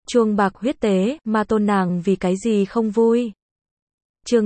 Chuông bạc huyết tế, ma tôn nàng vì cái gì không vui. Chương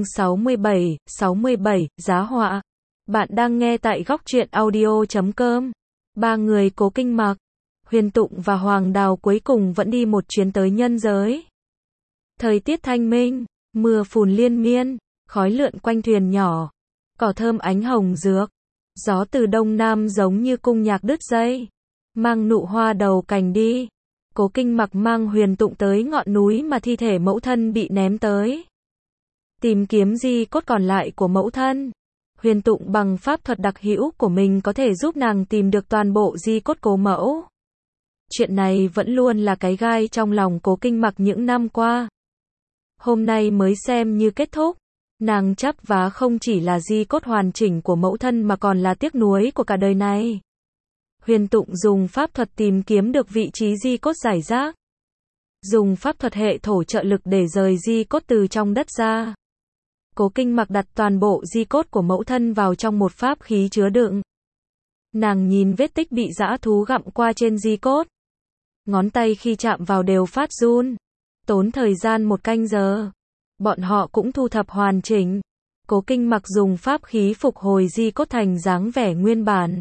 67, giá họa. Bạn đang nghe tại góc truyện audio.com. Ba người Cố Kinh Mặc, Huyền Tụng và Hoàng Đào cuối cùng vẫn đi một chuyến tới nhân giới. Thời tiết thanh minh, mưa phùn liên miên, khói lượn quanh thuyền nhỏ, cỏ thơm ánh hồng dược, gió từ đông nam giống như cung nhạc đứt dây, mang nụ hoa đầu cành đi. Cố Kinh Mặc mang Huyền Tụng tới ngọn núi mà thi thể mẫu thân bị ném tới, tìm kiếm di cốt còn lại của mẫu thân. Huyền Tụng bằng pháp thuật đặc hữu của mình có thể giúp nàng tìm được toàn bộ di cốt cố mẫu. Chuyện này vẫn luôn là cái gai trong lòng Cố Kinh Mặc những năm qua. Hôm nay mới xem như kết thúc. Nàng chắp vá không chỉ là di cốt hoàn chỉnh của mẫu thân mà còn là tiếc nuối của cả đời này. Huyền Tụng dùng pháp thuật tìm kiếm được vị trí di cốt rải rác. Dùng pháp thuật hệ thổ trợ lực để rời di cốt từ trong đất ra. Cố Kinh Mặc đặt toàn bộ di cốt của mẫu thân vào trong một pháp khí chứa đựng. Nàng nhìn vết tích bị dã thú gặm qua trên di cốt. Ngón tay khi chạm vào đều phát run. Tốn thời gian 1 canh giờ. Bọn họ cũng thu thập hoàn chỉnh. Cố Kinh Mặc dùng pháp khí phục hồi di cốt thành dáng vẻ nguyên bản.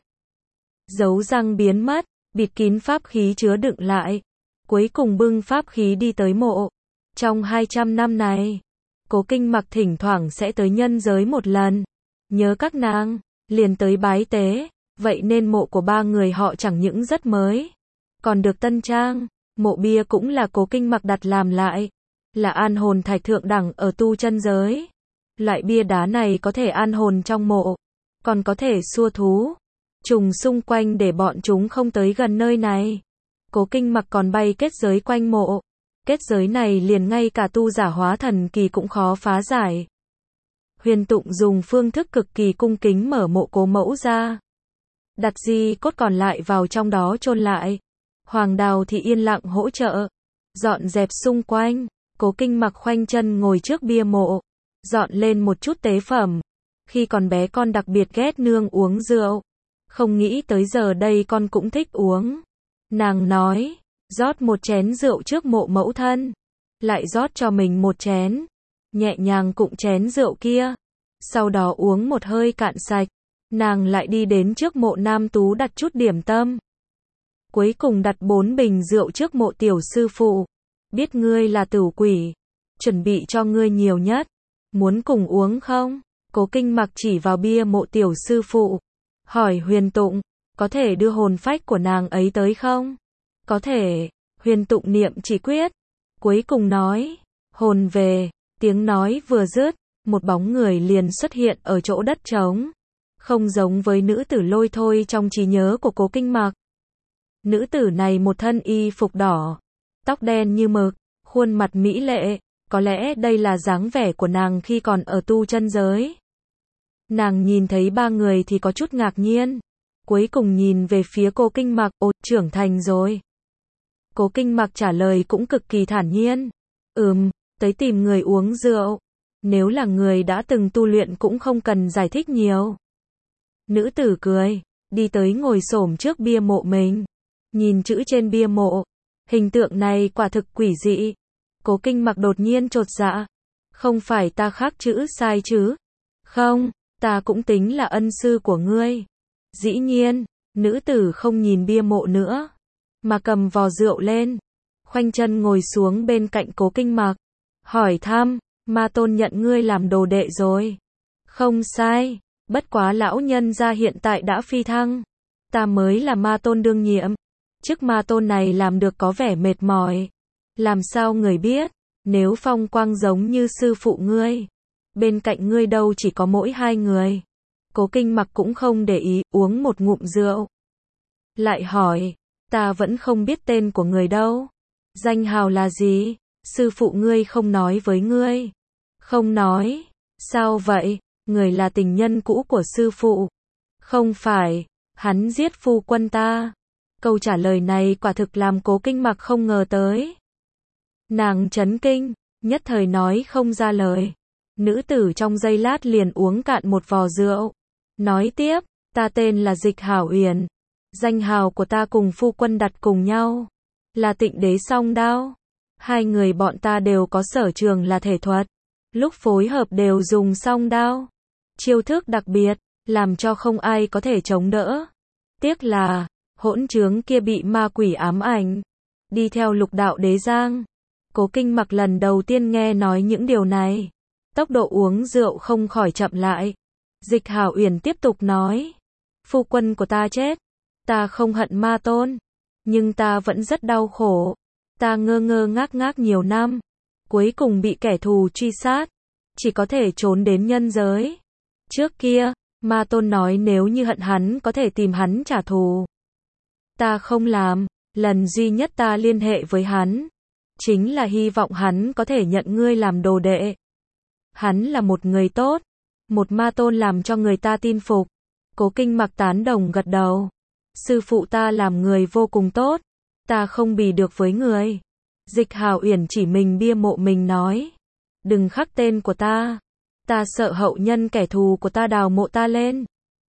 Dấu răng biến mất, bịt kín pháp khí chứa đựng lại. Cuối cùng bưng pháp khí đi tới mộ. Trong 200 năm này, Cố Kinh Mặc thỉnh thoảng sẽ tới nhân giới một lần. Nhớ các nàng, liền tới bái tế. Vậy nên mộ của ba người họ chẳng những rất mới, còn được tân trang. Mộ bia cũng là Cố Kinh Mặc đặt làm lại. Là an hồn thạch thượng đẳng ở tu chân giới. Loại bia đá này có thể an hồn trong mộ, còn có thể xua thú, trùng xung quanh để bọn chúng không tới gần nơi này. Cố Kinh Mặc còn bay kết giới quanh mộ. Kết giới này liền ngay cả tu giả hóa thần kỳ cũng khó phá giải. Huyền Tụng dùng phương thức cực kỳ cung kính mở mộ cố mẫu ra. Đặt di cốt còn lại vào trong đó chôn lại. Hoàng Đào thì yên lặng hỗ trợ. Dọn dẹp xung quanh. Cố Kinh Mặc khoanh chân ngồi trước bia mộ. Dọn lên một chút tế phẩm. Khi còn bé con đặc biệt ghét nương uống rượu. Không nghĩ tới giờ đây con cũng thích uống. Nàng nói, rót một chén rượu trước mộ mẫu thân. Lại rót cho mình một chén. Nhẹ nhàng cụng chén rượu kia. Sau đó uống một hơi cạn sạch. Nàng lại đi đến trước mộ nam tú đặt chút điểm tâm. Cuối cùng đặt 4 bình rượu trước mộ tiểu sư phụ. Biết ngươi là tửu quỷ. Chuẩn bị cho ngươi nhiều nhất. Muốn cùng uống không? Cố Kinh Mặc chỉ vào bia mộ tiểu sư phụ. Hỏi Huyền Tụng, có thể đưa hồn phách của nàng ấy tới không? Có thể. Huyền Tụng niệm chỉ quyết. Cuối cùng nói, hồn về. Tiếng nói vừa dứt, một bóng người liền xuất hiện ở chỗ đất trống. Không giống với nữ tử lôi thôi trong trí nhớ của Cố Kinh Mặc. Nữ tử này một thân y phục đỏ, tóc đen như mực, khuôn mặt mỹ lệ. Có lẽ đây là dáng vẻ của nàng khi còn ở tu chân giới. Nàng nhìn thấy ba người thì có chút ngạc nhiên. Cuối cùng nhìn về phía Cố Kinh Mặc, ồ, trưởng thành rồi. Cố Kinh Mặc trả lời cũng cực kỳ thản nhiên. Tới tìm người uống rượu. Nếu là người đã từng tu luyện cũng không cần giải thích nhiều. Nữ tử cười, đi tới ngồi xổm trước bia mộ mình. Nhìn chữ trên bia mộ. Hình tượng này quả thực quỷ dị. Cố Kinh Mặc đột nhiên chột dạ. Không phải ta khắc chữ sai chứ? Không, ta cũng tính là ân sư của ngươi. Dĩ nhiên, nữ tử không nhìn bia mộ nữa, mà cầm vò rượu lên. Khoanh chân ngồi xuống bên cạnh Cố Kinh Mặc. Hỏi thăm, ma tôn nhận ngươi làm đồ đệ rồi. Không sai, bất quá lão nhân gia hiện tại đã phi thăng. Ta mới là ma tôn đương nhiệm. Chức ma tôn này làm được có vẻ mệt mỏi. Làm sao người biết, nếu phong quang giống như sư phụ ngươi, bên cạnh ngươi đâu chỉ có mỗi 2 người. Cố Kinh Mặc cũng không để ý, uống một ngụm rượu. Lại hỏi, ta vẫn không biết tên của người đâu. Danh hào là gì? Sư phụ ngươi không nói với ngươi. Không nói. Sao vậy? Người là tình nhân cũ của sư phụ. Không phải, hắn giết phu quân ta. Câu trả lời này quả thực làm Cố Kinh Mặc không ngờ tới. Nàng chấn kinh, nhất thời nói không ra lời. Nữ tử trong giây lát liền uống cạn một vò rượu. Nói tiếp, ta tên là Dịch Hảo Uyển. Danh hào của ta cùng phu quân đặt cùng nhau. Là Tịnh Đế Song Đao. Hai người bọn ta đều có sở trường là thể thuật. Lúc phối hợp đều dùng song đao. Chiêu thức đặc biệt, làm cho không ai có thể chống đỡ. Tiếc là, hỗn trướng kia bị ma quỷ ám ảnh. Đi theo Lục đạo đế giang. Cố Kinh Mặc lần đầu tiên nghe nói những điều này. Tốc độ uống rượu không khỏi chậm lại. Dịch Hảo Uyển tiếp tục nói. Phu quân của ta chết. Ta không hận ma tôn. Nhưng ta vẫn rất đau khổ. Ta ngơ ngơ ngác ngác nhiều năm. Cuối cùng bị kẻ thù truy sát. Chỉ có thể trốn đến nhân giới. Trước kia, ma tôn nói nếu như hận hắn có thể tìm hắn trả thù. Ta không làm. Lần duy nhất ta liên hệ với hắn. Chính là hy vọng hắn có thể nhận ngươi làm đồ đệ. Hắn là một người tốt. Một ma tôn làm cho người ta tin phục. Cố Kinh Mặc tán đồng gật đầu. Sư phụ ta làm người vô cùng tốt. Ta không bì được với người. Dịch Hảo Uyển chỉ mình bia mộ mình nói. Đừng khắc tên của ta. Ta sợ hậu nhân kẻ thù của ta đào mộ ta lên.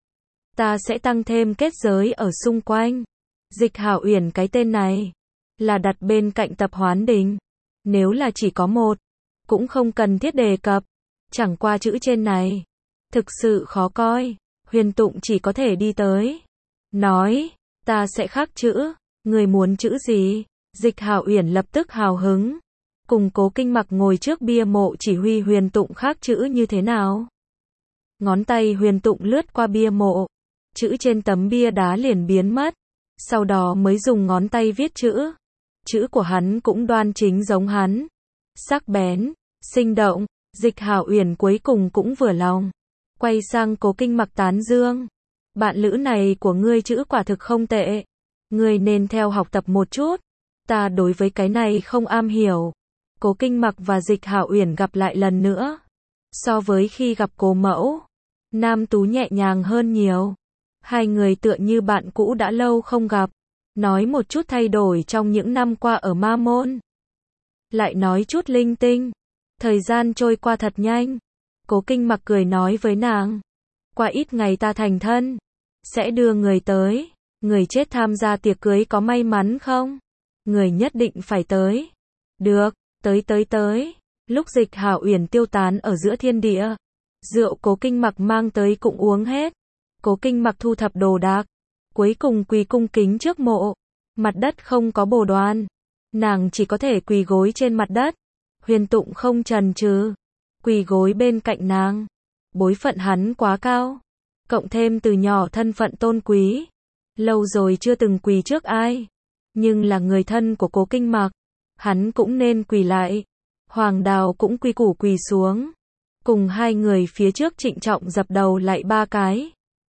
Ta sẽ tăng thêm kết giới ở xung quanh. Dịch Hảo Uyển cái tên này là đặt bên cạnh Tập Hoán Đình. Nếu là chỉ có một, cũng không cần thiết đề cập. Chẳng qua chữ trên này thực sự khó coi. Huyền Tụng chỉ có thể đi tới. Nói, ta sẽ khắc chữ. Người muốn chữ gì? Dịch Hảo Uyển lập tức hào hứng. Cùng Cố Kinh Mặc ngồi trước bia mộ chỉ huy Huyền Tụng khắc chữ như thế nào. Ngón tay Huyền Tụng lướt qua bia mộ. Chữ trên tấm bia đá liền biến mất. Sau đó mới dùng ngón tay viết chữ. Chữ của hắn cũng đoan chính giống hắn. Sắc bén, sinh động. Dịch Hảo Uyển cuối cùng cũng vừa lòng. Quay sang Cố Kinh Mặc tán dương. Bạn lữ này của ngươi chữ quả thực không tệ. Ngươi nên theo học tập một chút. Ta đối với cái này không am hiểu. Cố Kinh Mặc và Dịch Hảo Uyển gặp lại lần nữa. So với khi gặp Cố mẫu, Nam Tú nhẹ nhàng hơn nhiều. Hai người tựa như bạn cũ đã lâu không gặp. Nói một chút thay đổi trong những năm qua ở Ma Môn. Lại nói chút linh tinh. Thời gian trôi qua thật nhanh. Cố Kinh Mặc cười nói với nàng. Qua ít ngày ta thành thân. Sẽ đưa người tới. Người chết tham gia tiệc cưới có may mắn không? Người nhất định phải tới. Được, tới. Lúc Dịch Hảo Uyển tiêu tán ở giữa thiên địa. Rượu Cố Kinh Mặc mang tới cũng uống hết. Cố Kinh Mặc thu thập đồ đạc. Cuối cùng quỳ cung kính trước mộ. Mặt đất không có bồ đoàn. Nàng chỉ có thể quỳ gối trên mặt đất. Huyền Tụng không chần chừ. Quỳ gối bên cạnh nàng. Bối phận hắn quá cao. Cộng thêm từ nhỏ thân phận tôn quý. Lâu rồi chưa từng quỳ trước ai. Nhưng là người thân của Cố Kinh Mặc. Hắn cũng nên quỳ lại. Hoàng Đào cũng quy củ quỳ xuống. Cùng hai người phía trước trịnh trọng dập đầu lại 3 cái.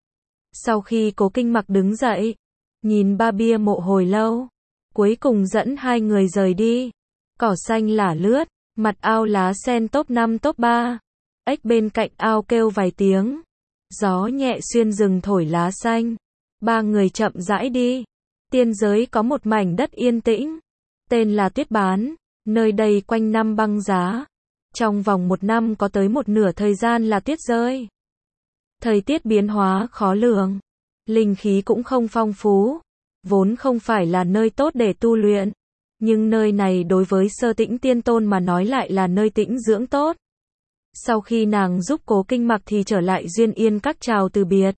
Sau khi Cố Kinh Mặc đứng dậy, nhìn ba bia mộ hồi lâu, cuối cùng dẫn hai người rời đi. Cỏ xanh lả lướt, mặt ao lá sen top 5 top 3. Ếch bên cạnh ao kêu vài tiếng. Gió nhẹ xuyên rừng thổi lá xanh. Ba người chậm rãi đi. Tiên giới có một mảnh đất yên tĩnh. Tên là Tuyết Bán. Nơi đây quanh năm băng giá. Trong vòng 1 năm có tới một nửa thời gian là tuyết rơi. Thời tiết biến hóa khó lường. Linh khí cũng không phong phú. Vốn không phải là nơi tốt để tu luyện. Nhưng nơi này đối với Sơ Tĩnh Tiên Tôn mà nói lại là nơi tĩnh dưỡng tốt. Sau khi nàng giúp Cố Kinh Mặc thì trở lại Duyên Yên Các chào từ biệt.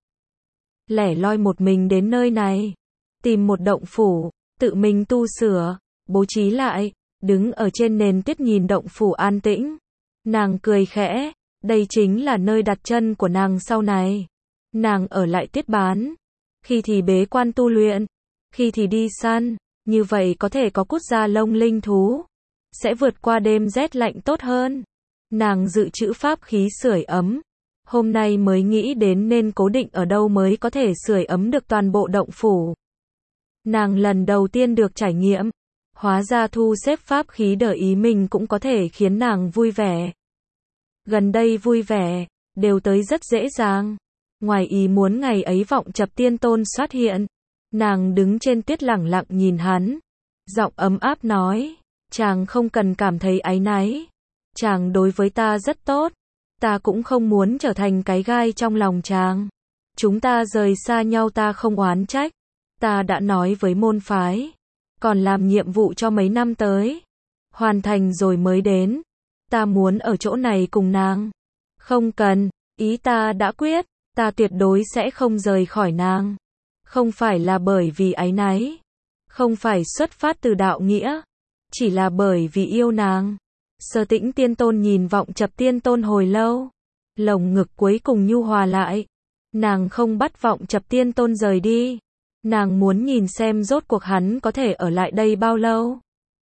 Lẻ loi một mình đến nơi này. Tìm một động phủ. Tự mình tu sửa. Bố trí lại. Đứng ở trên nền tuyết nhìn động phủ an tĩnh. Nàng cười khẽ. Đây chính là nơi đặt chân của nàng sau này. Nàng ở lại Tuyết Bán. Khi thì bế quan tu luyện. Khi thì đi săn. Như vậy có thể có cút ra lông linh thú. Sẽ vượt qua đêm rét lạnh tốt hơn. Nàng dự trữ pháp khí sưởi ấm. Hôm nay mới nghĩ đến nên cố định ở đâu mới có thể sưởi ấm được toàn bộ động phủ. Nàng lần đầu tiên được trải nghiệm. Hóa ra thu xếp pháp khí đợi ý mình cũng có thể khiến nàng vui vẻ. Gần đây vui vẻ, đều tới rất dễ dàng. Ngoài ý muốn ngày ấy vọng Chập Tiên Tôn xuất hiện. Nàng đứng trên tuyết lẳng lặng nhìn hắn. Giọng ấm áp nói, chàng không cần cảm thấy áy náy. Chàng đối với ta rất tốt. Ta cũng không muốn trở thành cái gai trong lòng chàng. Chúng ta rời xa nhau ta không oán trách. Ta đã nói với môn phái. Còn làm nhiệm vụ cho mấy năm tới. hoàn thành rồi mới đến. Ta muốn ở chỗ này cùng nàng. Không cần, ý ta đã quyết, ta tuyệt đối sẽ không rời khỏi nàng. Không phải là bởi vì áy náy, không phải xuất phát từ đạo nghĩa, chỉ là bởi vì yêu nàng. Sở Tĩnh Tiên Tôn nhìn Vọng Chập Tiên Tôn hồi lâu, lồng ngực cuối cùng nhu hòa lại. Nàng không bắt Vọng Chập Tiên Tôn rời đi. Nàng muốn nhìn xem rốt cuộc hắn có thể ở lại đây bao lâu.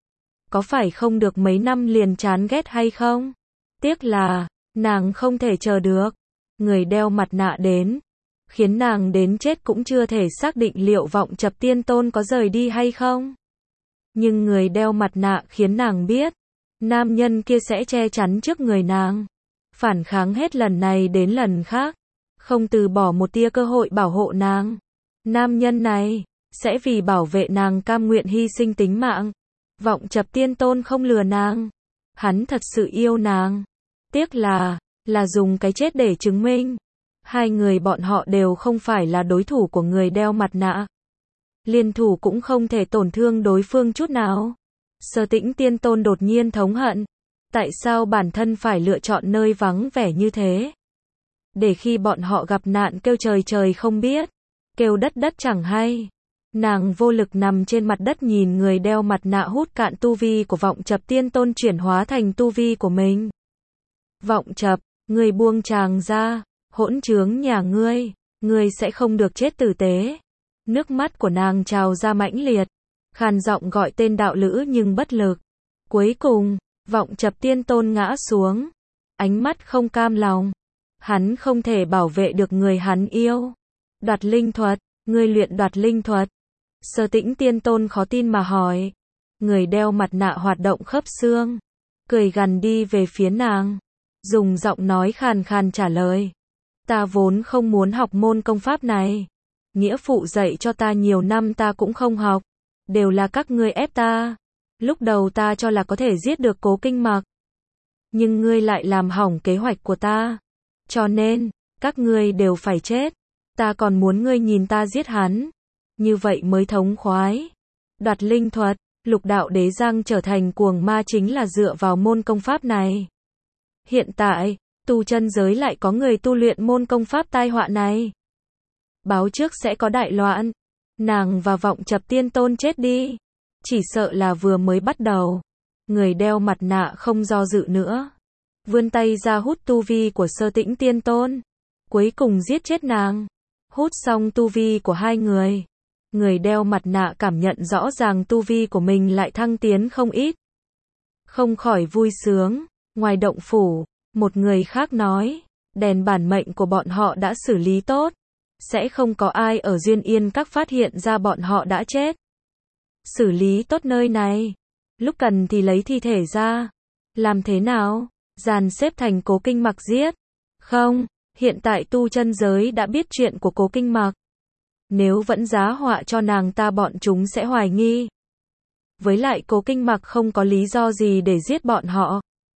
Có phải không được mấy năm liền chán ghét hay không? Tiếc là, nàng không thể chờ được. Người đeo mặt nạ đến, khiến nàng đến chết cũng chưa thể xác định liệu Vọng Chập Tiên Tôn có rời đi hay không. Nhưng người đeo mặt nạ khiến nàng biết, nam nhân kia sẽ che chắn trước người nàng. Phản kháng hết lần này đến lần khác, không từ bỏ một tia cơ hội bảo hộ nàng. Nam nhân này, sẽ vì bảo vệ nàng cam nguyện hy sinh tính mạng. Vọng Chập Tiên Tôn không lừa nàng. Hắn thật sự yêu nàng. Tiếc là dùng cái chết để chứng minh. Hai người bọn họ đều không phải là đối thủ của người đeo mặt nạ. Liên thủ cũng không thể tổn thương đối phương chút nào. Sở Tĩnh Tiên Tôn đột nhiên thống hận. Tại sao bản thân phải lựa chọn nơi vắng vẻ như thế? Để khi bọn họ gặp nạn kêu trời trời không biết, kêu đất đất chẳng hay. Nàng vô lực nằm trên mặt đất nhìn người đeo mặt nạ hút cạn tu vi của Vọng Chập Tiên Tôn chuyển hóa thành tu vi của mình. Vọng Chập, ngươi buông chàng ra, hỗn trướng nhà ngươi sẽ không được chết tử tế. Nước mắt của nàng trào ra mãnh liệt, khàn giọng gọi tên đạo lữ nhưng bất lực. Cuối cùng, Vọng Chập Tiên Tôn ngã xuống, ánh mắt không cam lòng. Hắn không thể bảo vệ được người hắn yêu. Đoạt linh thuật, ngươi luyện đoạt linh thuật. Sở Tĩnh Tiên Tôn khó tin mà hỏi. Người đeo mặt nạ hoạt động khớp xương, cười gằn đi về phía nàng, dùng giọng nói khàn khàn trả lời. Ta vốn không muốn học môn công pháp này. Nghĩa phụ dạy cho ta nhiều năm ta cũng không học. Đều là các ngươi ép ta. Lúc đầu ta cho là có thể giết được Cố Kinh Mặc. Nhưng ngươi lại làm hỏng kế hoạch của ta. Cho nên, các ngươi đều phải chết. Ta còn muốn ngươi nhìn ta giết hắn. Như vậy mới thống khoái. Đoạt linh thuật, Lục Đạo Đế Giang trở thành cuồng ma chính là dựa vào môn công pháp này. Hiện tại, tu chân giới lại có người tu luyện môn công pháp tai họa này. Báo trước sẽ có đại loạn. Nàng và Vọng Chập Tiên Tôn chết đi. Chỉ sợ là vừa mới bắt đầu. Người đeo mặt nạ không do dự nữa. Vươn tay ra hút tu vi của Sở Tĩnh Tiên Tôn. Cuối cùng giết chết nàng. Hút xong tu vi của hai người. Người đeo mặt nạ cảm nhận rõ ràng tu vi của mình lại thăng tiến không ít. Không khỏi vui sướng. Ngoài động phủ, một người khác nói. Đèn bản mệnh của bọn họ đã xử lý tốt. Sẽ không có ai ở Duyên Yên Các phát hiện ra bọn họ đã chết. Xử lý tốt nơi này. Lúc cần thì lấy thi thể ra. Làm thế nào? Dàn xếp thành Cố Kinh Mặc giết. Không, hiện tại tu chân giới đã biết chuyện của Cố Kinh Mặc. Nếu vẫn giá họa cho nàng ta bọn chúng sẽ hoài nghi. Với lại Cố Kinh Mặc không có lý do gì để giết bọn họ.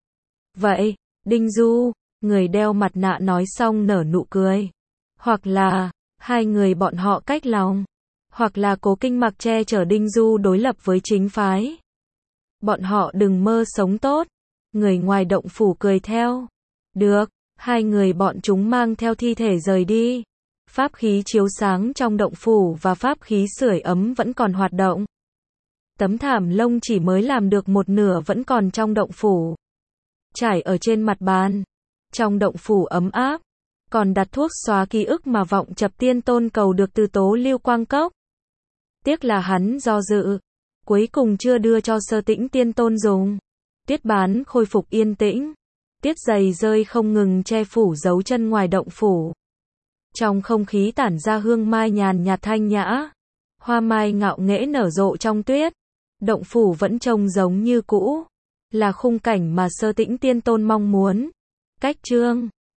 Vậy, Đinh Du, người đeo mặt nạ nói xong nở nụ cười. Hoặc là, hai người bọn họ cách lòng. Hoặc là Cố Kinh Mặc che chở Đinh Du đối lập với chính phái. Bọn họ đừng mơ sống tốt. Người ngoài động phủ cười theo. Được, hai người bọn chúng mang theo thi thể rời đi. Pháp khí chiếu sáng trong động phủ và pháp khí sưởi ấm vẫn còn hoạt động. Tấm thảm lông chỉ mới làm được một nửa vẫn còn trong động phủ. Trải ở trên mặt bàn. Trong động phủ ấm áp. Còn đặt thuốc xóa ký ức mà Vọng Chập Tiên Tôn cầu được từ Tố Lưu Quang Cốc. Tiếc là hắn do dự. Cuối cùng chưa đưa cho Sở Tĩnh Tiên Tôn dùng. Tuyết bán khôi phục yên tĩnh. Tiết giày rơi không ngừng che phủ dấu chân ngoài động phủ. Trong không khí tản ra hương mai nhàn nhạt thanh nhã. Hoa mai ngạo nghễ nở rộ trong tuyết. Động phủ vẫn trông giống như cũ. Là khung cảnh mà Sở Tĩnh Tiên Tôn mong muốn. Cách chương